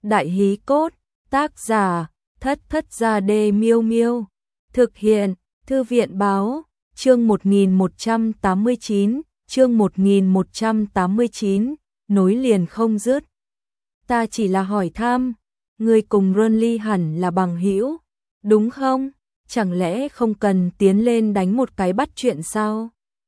Đại hí cốt, tác giả, Thất Thất Gia Đê Miêu Miêu. Thực hiện, Thư viện báo, chương 1189, chương 1189, nối liền không dứt. Ta chỉ là hỏi thăm, người cùng Ronly hẳn là bằng hữu, đúng không? Chẳng lẽ không cần tiến lên đánh một cái bắt chuyện sao?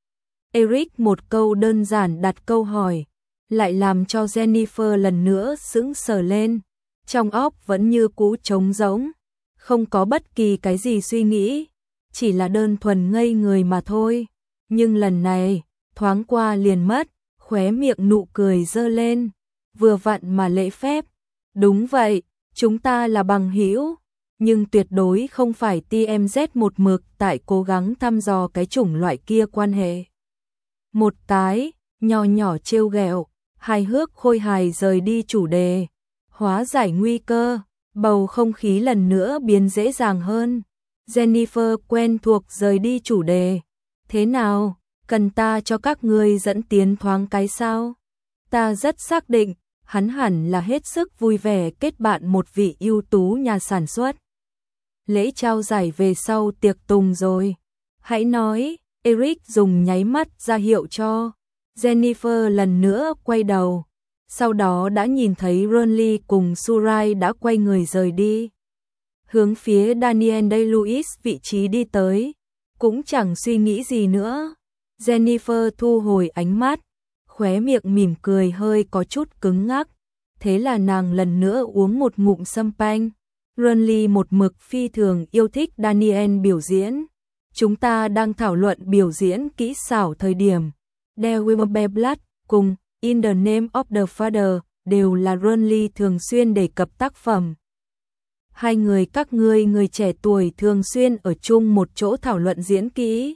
Eric một câu đơn giản đặt câu hỏi, lại làm cho Jennifer lần nữa sững sờ lên, trong óc vẫn như cũ trống rỗng, không có bất kỳ cái gì suy nghĩ, chỉ là đơn thuần ngây người mà thôi. Nhưng lần này, thoáng qua liền mất, khóe miệng nụ cười giơ lên, vừa vặn mà lễ phép. Đúng vậy, chúng ta là bằng hữu, nhưng tuyệt đối không phải TMZ một mực tại cố gắng thăm dò cái chủng loại kia quan hệ. Một cái, nho nhỏ trêu ghẹo, hài hước khôi hài rời đi chủ đề, hóa giải nguy cơ, bầu không khí lần nữa biến dễ dàng hơn. Jennifer quen thuộc rời đi chủ đề. Thế nào, cần ta cho các ngươi dẫn tiến thoáng cái sao? Ta rất xác định, hắn hẳn là hết sức vui vẻ kết bạn một vị ưu tú nhà sản xuất. Lễ trao giải về sau tiệc tùng rồi. Hãy nói, Eric dùng nháy mắt ra hiệu cho. Jennifer lần nữa quay đầu. Sau đó đã nhìn thấy Ronly cùng Surai đã quay người rời đi. Hướng phía Daniel Day-Lewis vị trí đi tới. Cũng chẳng suy nghĩ gì nữa. Jennifer thu hồi ánh mắt. Khóe miệng mỉm cười hơi có chút cứng ngắc. Thế là nàng lần nữa uống một ngụm champagne. Ronly một mực phi thường yêu thích Daniel biểu diễn. Chúng ta đang thảo luận biểu diễn kỹ xảo thời điểm. The Wilbur Blood cùng In the Name of the Father đều là Ronly thường xuyên đề cập tác phẩm. Hai người các ngươi người trẻ tuổi thường xuyên ở chung một chỗ thảo luận diễn kỹ.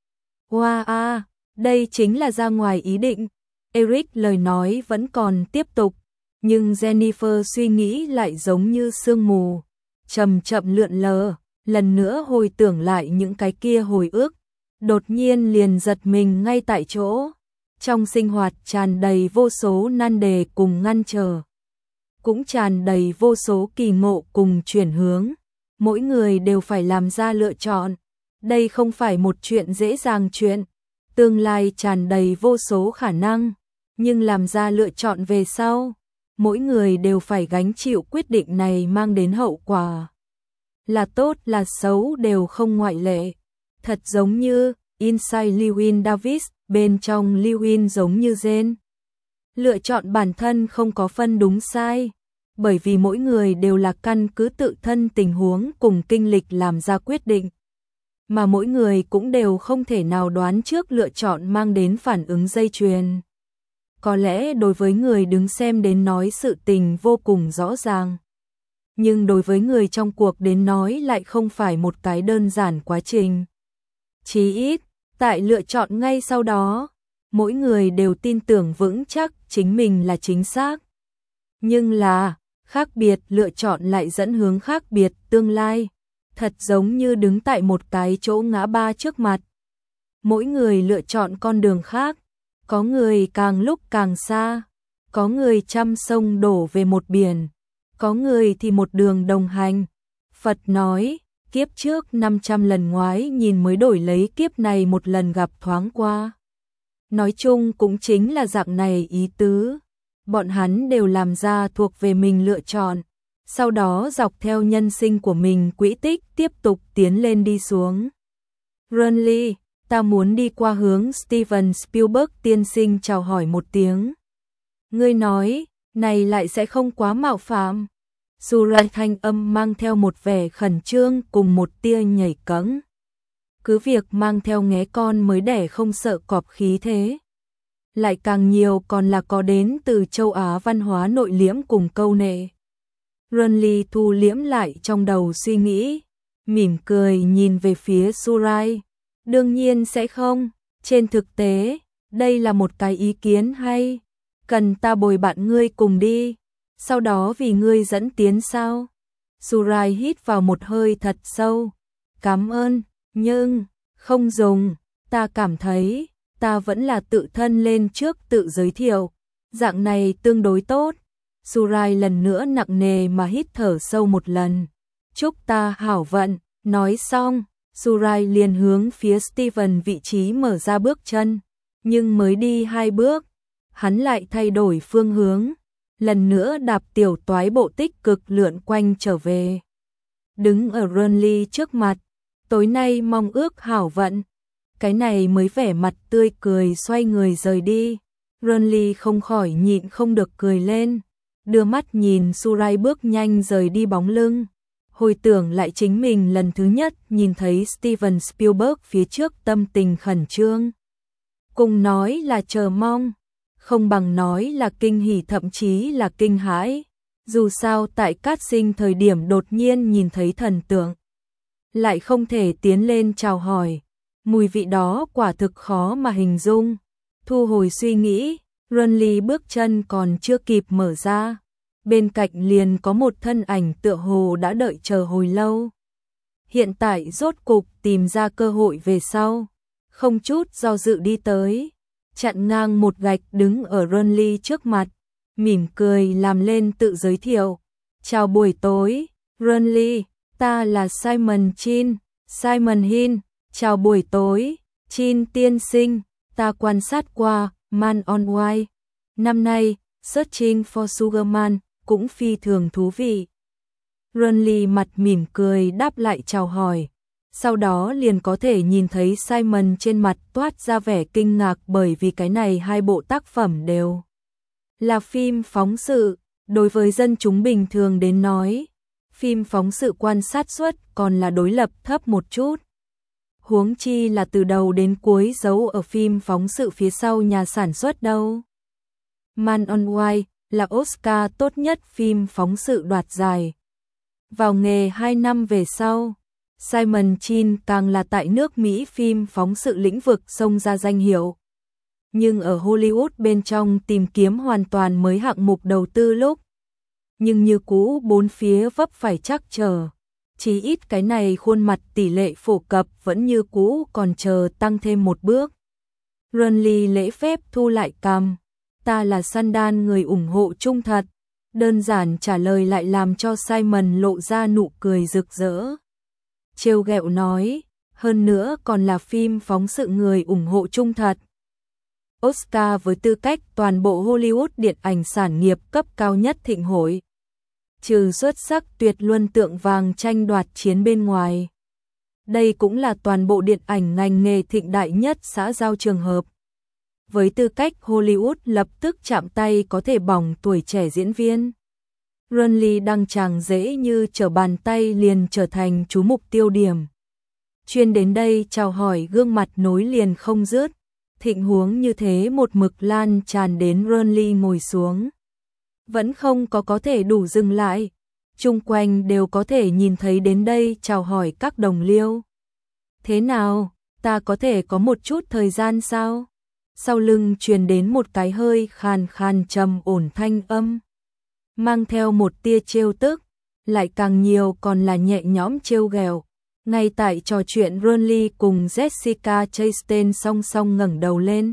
Wow, đây chính là ra ngoài ý định. Eric lời nói vẫn còn tiếp tục, nhưng Jennifer suy nghĩ lại giống như sương mù, chậm chậm lượn lờ, lần nữa hồi tưởng lại những cái kia hồi ức, đột nhiên liền giật mình ngay tại chỗ. Trong sinh hoạt tràn đầy vô số nan đề cùng ngăn trở, cũng tràn đầy vô số kỳ ngộ cùng chuyển hướng. Mỗi người đều phải làm ra lựa chọn. Đây không phải một chuyện dễ dàng chuyện. Tương lai tràn đầy vô số khả năng, nhưng làm ra lựa chọn về sau, mỗi người đều phải gánh chịu quyết định này mang đến hậu quả. Là tốt là xấu đều không ngoại lệ. Thật giống như Inside Llewyn Davis, bên trong Llewyn giống như Jane. Lựa chọn bản thân không có phân đúng sai, bởi vì mỗi người đều là căn cứ tự thân tình huống cùng kinh lịch làm ra quyết định. Mà mỗi người cũng đều không thể nào đoán trước lựa chọn mang đến phản ứng dây chuyền. Có lẽ đối với người đứng xem đến nói sự tình vô cùng rõ ràng. Nhưng đối với người trong cuộc đến nói lại không phải một cái đơn giản quá trình. Chí ít, tại lựa chọn ngay sau đó, mỗi người đều tin tưởng vững chắc chính mình là chính xác. Nhưng là, khác biệt lựa chọn lại dẫn hướng khác biệt tương lai, thật giống như đứng tại một cái chỗ ngã ba trước mặt. Mỗi người lựa chọn con đường khác, có người càng lúc càng xa, có người trăm sông đổ về một biển, có người thì một đường đồng hành. Phật nói, kiếp trước 500 lần ngoái nhìn mới đổi lấy kiếp này một lần gặp thoáng qua. Nói chung cũng chính là dạng này ý tứ. Bọn hắn đều làm ra thuộc về mình lựa chọn, sau đó dọc theo nhân sinh của mình quỹ tích tiếp tục tiến lên đi xuống. Ronly, ta muốn đi qua hướng Steven Spielberg tiên sinh chào hỏi một tiếng. Ngươi nói, này lại sẽ không quá mạo phạm. Surai thanh âm mang theo một vẻ khẩn trương cùng một tia nhảy cẫng. Cứ việc mang theo nghé con mới đẻ không sợ cọp khí thế. Lại càng nhiều còn là có đến từ châu Á văn hóa nội liễm cùng câu nệ. Ronly thu liễm lại trong đầu suy nghĩ, mỉm cười nhìn về phía Surai. Đương nhiên sẽ không, trên thực tế, đây là một cái ý kiến hay. Cần ta bồi bạn ngươi cùng đi, sau đó vì ngươi dẫn tiến sao? Surai hít vào một hơi thật sâu. Cảm ơn, nhưng, không dùng, ta cảm thấy ta vẫn là tự thân lên trước tự giới thiệu, dạng này tương đối tốt. Surai lần nữa nặng nề mà hít thở sâu một lần. Chúc ta hảo vận, nói xong, Surai liền hướng phía Steven vị trí mở ra bước chân, nhưng mới đi 2 bước, hắn lại thay đổi phương hướng, lần nữa đạp tiểu toái bộ tích cực lượn quanh trở về. Đứng ở Renly trước mặt, tối nay mong ước hảo vận, cái này mới vẻ mặt tươi cười xoay người rời đi. Renly không khỏi nhịn không được cười lên, đưa mắt nhìn Surai bước nhanh rời đi bóng lưng. Hồi tưởng lại chính mình lần thứ nhất nhìn thấy Steven Spielberg phía trước, tâm tình khẩn trương. Cùng nói là chờ mong, không bằng nói là kinh hỉ, thậm chí là kinh hãi. Dù sao tại casting thời điểm đột nhiên nhìn thấy thần tượng, lại không thể tiến lên chào hỏi. Mùi vị đó quả thực khó mà hình dung. Thu hồi suy nghĩ, Renly bước chân còn chưa kịp mở ra, bên cạnh liền có một thân ảnh tựa hồ đã đợi chờ hồi lâu. Hiện tại rốt cục tìm ra cơ hội về sau, không chút do dự đi tới, chặn ngang một gạch đứng ở Renly trước mặt, mỉm cười làm lên tự giới thiệu. Chào buổi tối, Renly, ta là Simon Chin, Simon Hin. Chào buổi tối, Chin tiên sinh, ta quan sát qua Man on Why. Năm nay, Searching for Sugar Man cũng phi thường thú vị. Renly mặt mỉm cười đáp lại chào hỏi. Sau đó liền có thể nhìn thấy Simon trên mặt toát ra vẻ kinh ngạc, bởi vì cái này 2 bộ tác phẩm đều là phim phóng sự. Đối với dân chúng bình thường đến nói, phim phóng sự quan sát suất còn là đối lập thấp một chút. Huống chi là từ đầu đến cuối giấu ở phim phóng sự phía sau nhà sản xuất đâu. Man on Why là Oscar tốt nhất phim phóng sự đoạt giải. Vào nghề 2 năm về sau, Simon Chin càng là tại nước Mỹ phim phóng sự lĩnh vực xông ra danh hiệu. Nhưng ở Hollywood bên trong tìm kiếm hoàn toàn mới hạng mục đầu tư lúc, nhưng như cũ bốn phía vấp phải trắc trở. Chỉ ít cái này khuôn mặt tỷ lệ phổ cập vẫn như cũ còn chờ tăng thêm một bước. Renly lễ phép thu lại cằm. Ta là Sandan, người ủng hộ trung thật. Đơn giản trả lời lại làm cho Simon lộ ra nụ cười rực rỡ. Trêu ghẹo nói, hơn nữa còn là phim phóng sự người ủng hộ trung thật. Oscar với tư cách toàn bộ Hollywood điện ảnh sản nghiệp cấp cao nhất thịnh hội. Trừ xuất sắc tuyệt luân tượng vàng tranh đoạt chiến bên ngoài. Đây cũng là toàn bộ điện ảnh ngành nghề thịnh đại nhất xã giao trường hợp. Với tư cách Hollywood lập tức chạm tay có thể bỏng tuổi trẻ diễn viên. Renly đăng tràng dễ như trở bàn tay liền trở thành chú mục tiêu điểm. Chuyên đến đây chào hỏi gương mặt nối liền không dứt. Thịnh huống như thế một mực lan tràn đến Renly ngồi xuống. Vẫn không có thể đủ dừng lại. Chung quanh đều có thể nhìn thấy đến đây chào hỏi các đồng liêu. Thế nào, ta có thể có một chút thời gian sao? Sau lưng truyền đến một cái hơi khàn khàn trầm ổn thanh âm, mang theo một tia trêu tức, lại càng nhiều còn là nhẹ nhõm trêu ghẹo. Ngay tại trò chuyện, Renly cùng Jessica Chastain song song ngẩng đầu lên.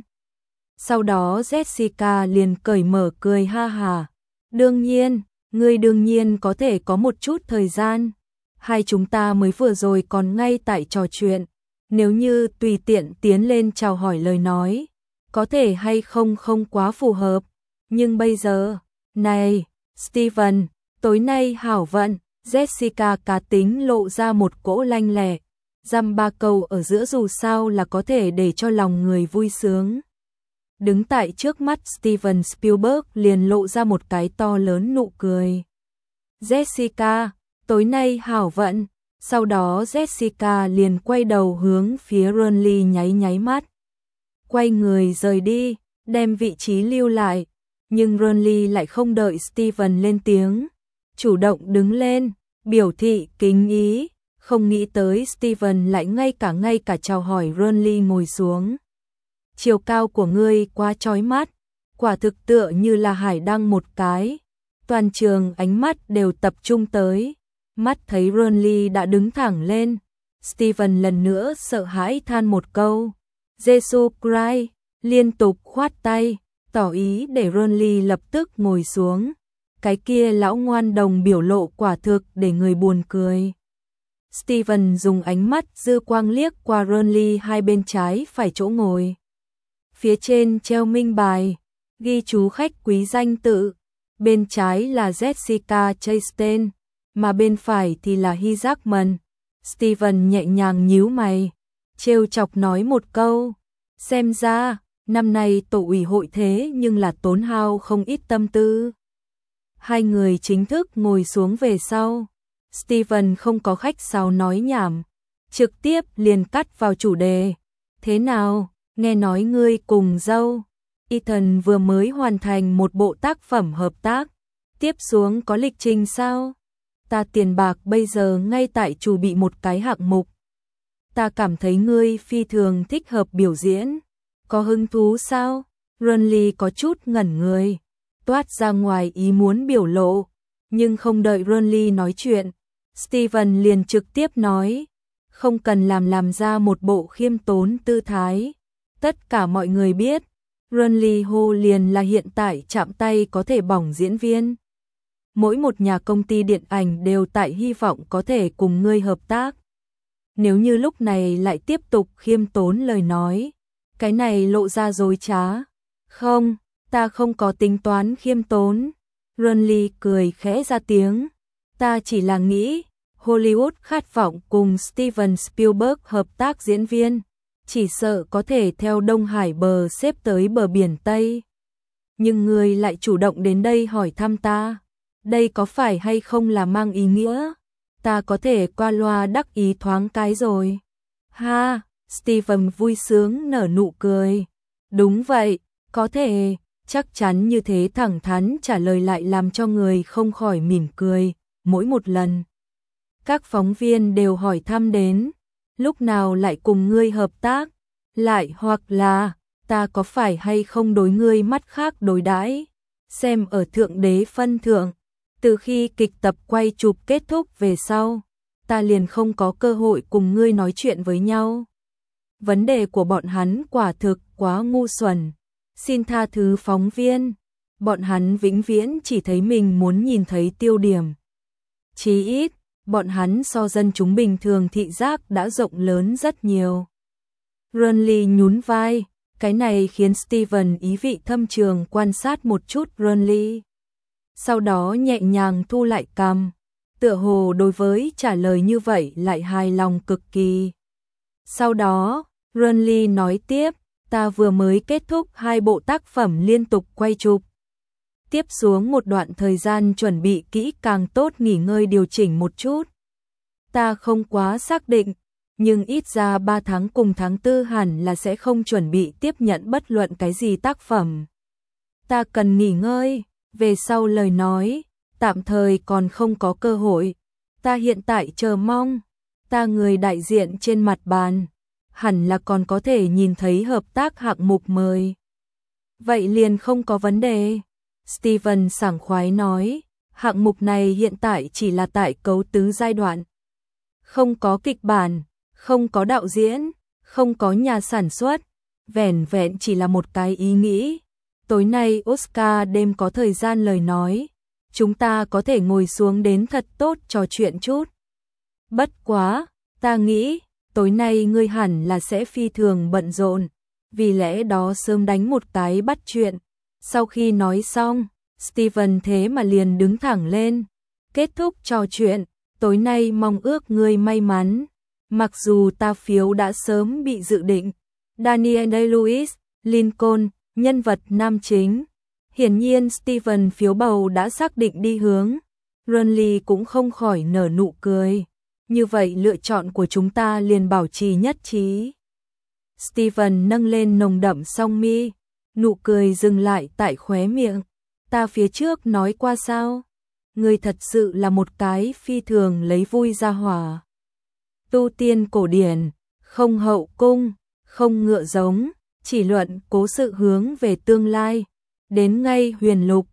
Sau đó Jessica liền cởi mở cười ha hà. Đương nhiên, ngươi đương nhiên có thể có một chút thời gian. Hai chúng ta mới vừa rồi còn ngay tại trò chuyện. Nếu như tùy tiện tiến lên chào hỏi lời nói, có thể hay không không quá phù hợp. Nhưng bây giờ, này, Steven, tối nay hảo vận. Jessica cá tính lộ ra một cỗ lanh lẹ. Dăm ba câu ở giữa dù sao là có thể để cho lòng người vui sướng. Đứng tại trước mắt Steven Spielberg liền lộ ra một cái to lớn nụ cười. Jessica, tối nay hảo vận. Sau đó Jessica liền quay đầu hướng phía Renly nháy nháy mắt. Quay người rời đi, đem vị trí lưu lại. Nhưng Renly lại không đợi Steven lên tiếng, chủ động đứng lên, biểu thị kính ý. Không nghĩ tới Steven lại ngay cả chào hỏi Renly ngồi xuống. Chiều cao của ngươi quá chói mắt, quả thực tựa như là hải đăng một cái. Toàn trường ánh mắt đều tập trung tới. Mắt thấy Renly đã đứng thẳng lên, Steven lần nữa sợ hãi than một câu. Jesus Christ, liên tục khoát tay, tỏ ý để Renly lập tức ngồi xuống. Cái kia lão ngoan đồng biểu lộ quả thực để người buồn cười. Steven dùng ánh mắt dư quang liếc qua Ronly hai bên trái phải chỗ ngồi. Phía trên treo minh bài, ghi chú khách quý danh tự. Bên trái là Jessica Chastain, mà bên phải thì là Hugh Jackman. Steven nhẹ nhàng nhíu mày, trêu chọc nói một câu. Xem ra, năm nay tổ ủy hội thế nhưng là tốn hao không ít tâm tư. Hai người chính thức ngồi xuống về sau. Steven không có khách sáo nói nhảm, trực tiếp liền cắt vào chủ đề. Thế nào, nghe nói ngươi cùng dâu Ethan vừa mới hoàn thành một bộ tác phẩm hợp tác, tiếp xuống có lịch trình sao? Ta tiền bạc bây giờ ngay tại chuẩn bị một cái hạng mục. Ta cảm thấy ngươi phi thường thích hợp biểu diễn. Có hứng thú sao? Ronly có chút ngẩn người, toát ra ngoài ý muốn biểu lộ, nhưng không đợi Ronly nói chuyện, Steven liền trực tiếp nói, không cần làm ra một bộ khiêm tốn tư thái. Tất cả mọi người biết, Ronly Ho liền là hiện tại chạm tay có thể bỏng diễn viên. Mỗi một nhà công ty điện ảnh đều tại hy vọng có thể cùng ngươi hợp tác. Nếu như lúc này lại tiếp tục khiêm tốn lời nói, cái này lộ ra dối trá. Không, ta không có tính toán khiêm tốn. Ronly cười khẽ ra tiếng. Ta chỉ là nghĩ, Hollywood khát vọng cùng Steven Spielberg hợp tác diễn viên, chỉ sợ có thể theo Đông Hải bờ xếp tới bờ biển Tây. Nhưng người lại chủ động đến đây hỏi thăm ta, đây có phải hay không là mang ý nghĩa? Ta có thể qua loa đắc ý thoáng cái rồi. Ha, Steven vui sướng nở nụ cười. Đúng vậy, có thể, chắc chắn như thế thẳng thắn trả lời lại làm cho người không khỏi mỉm cười. Mỗi một lần, các phóng viên đều hỏi thăm đến, lúc nào lại cùng ngươi hợp tác, lại hoặc là, ta có phải hay không đối ngươi mắt khác đối đãi, xem ở thượng đế phân thượng. Từ khi kịch tập quay chụp kết thúc về sau, ta liền không có cơ hội cùng ngươi nói chuyện với nhau. Vấn đề của bọn hắn quả thực quá ngu xuẩn. Xin tha thứ phóng viên, bọn hắn vĩnh viễn chỉ thấy mình muốn nhìn thấy tiêu điểm. Chí ít, bọn hắn so dân chúng bình thường thị giác đã rộng lớn rất nhiều. Ronly nhún vai, cái này khiến Steven ý vị thâm trường quan sát một chút Ronly. Sau đó nhẹ nhàng thu lại cằm, tựa hồ đối với trả lời như vậy lại hài lòng cực kỳ. Sau đó, Ronly nói tiếp, ta vừa mới kết thúc 2 bộ tác phẩm liên tục quay chụp. Tiếp xuống một đoạn thời gian chuẩn bị kỹ càng tốt nghỉ ngơi điều chỉnh một chút. Ta không quá xác định, nhưng ít ra 3 tháng cùng tháng 4 hẳn là sẽ không chuẩn bị tiếp nhận bất luận cái gì tác phẩm. Ta cần nghỉ ngơi, về sau lời nói, tạm thời còn không có cơ hội. Ta hiện tại chờ mong, ta người đại diện trên mặt bàn, hẳn là còn có thể nhìn thấy hợp tác hạng mục mời. Vậy liền không có vấn đề. Steven sảng khoái nói, hạng mục này hiện tại chỉ là tại cấu tứ giai đoạn. Không có kịch bản, không có đạo diễn, không có nhà sản xuất, vẻn vẹn chỉ là một cái ý nghĩ. Tối nay Oscar đêm có thời gian lời nói, chúng ta có thể ngồi xuống đến thật tốt trò chuyện chút. Bất quá, ta nghĩ, tối nay ngươi hẳn là sẽ phi thường bận rộn, vì lẽ đó sớm đánh một cái bắt chuyện. Sau khi nói xong, Steven thế mà liền đứng thẳng lên. Kết thúc trò chuyện, tối nay mong ước ngươi may mắn. Mặc dù ta phiếu đã sớm bị dự định. Daniel Day-Lewis, Lincoln, nhân vật nam chính. Hiển nhiên Steven phiếu bầu đã xác định đi hướng. Ronly cũng không khỏi nở nụ cười. Như vậy lựa chọn của chúng ta liền bảo trì nhất trí. Steven nâng lên nồng đậm song mi. Nụ cười dừng lại tại khóe miệng. Ta phía trước nói qua sao? Ngươi thật sự là một cái phi thường lấy vui ra hỏa. Tu tiên cổ điển, không hậu cung, không ngựa giống, chỉ luận cố sự hướng về tương lai. Đến ngay huyền lục,